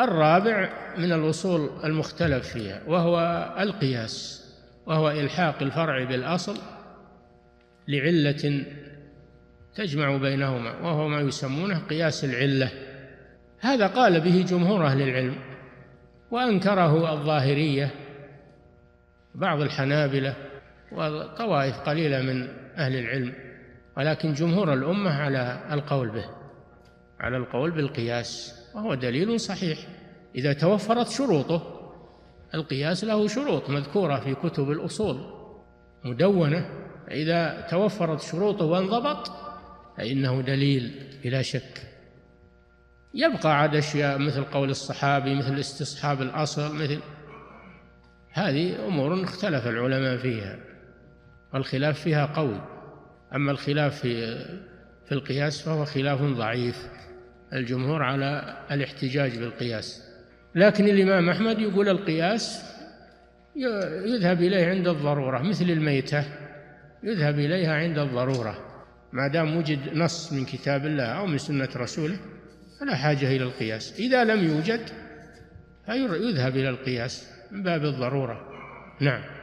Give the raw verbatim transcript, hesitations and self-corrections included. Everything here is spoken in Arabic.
الرابع من الأصول المختلف فيها وهو القياس، وهو إلحاق الفرع بالأصل لعلة تجمع بينهما، وهو ما يسمونه قياس العلة. هذا قال به جمهور أهل العلم، وأنكره الظاهرية بعض الحنابلة وطوائف قليلة من أهل العلم، ولكن جمهور الأمة على القول به، على القول بالقياس، وهو دليل صحيح إذا توفرت شروطه. القياس له شروط مذكورة في كتب الأصول مدونة، إذا توفرت شروطه وانضبط فإنه دليل بلا شك. يبقى عاد أشياء مثل قول الصحابي، مثل استصحاب الأصل، مثل هذه أمور اختلف العلماء فيها والخلاف فيها قوي. أما الخلاف في في القياس فهو خلاف ضعيف، الجمهور على الاحتجاج بالقياس، لكن الإمام أحمد يقول القياس يذهب إليه عند الضرورة، مثل الميتة يذهب إليها عند الضرورة، ما دام وجد نص من كتاب الله أو من سنة رسوله فلا حاجة إلى القياس. إذا لم يوجد فيذهب إلى القياس من باب الضرورة. نعم.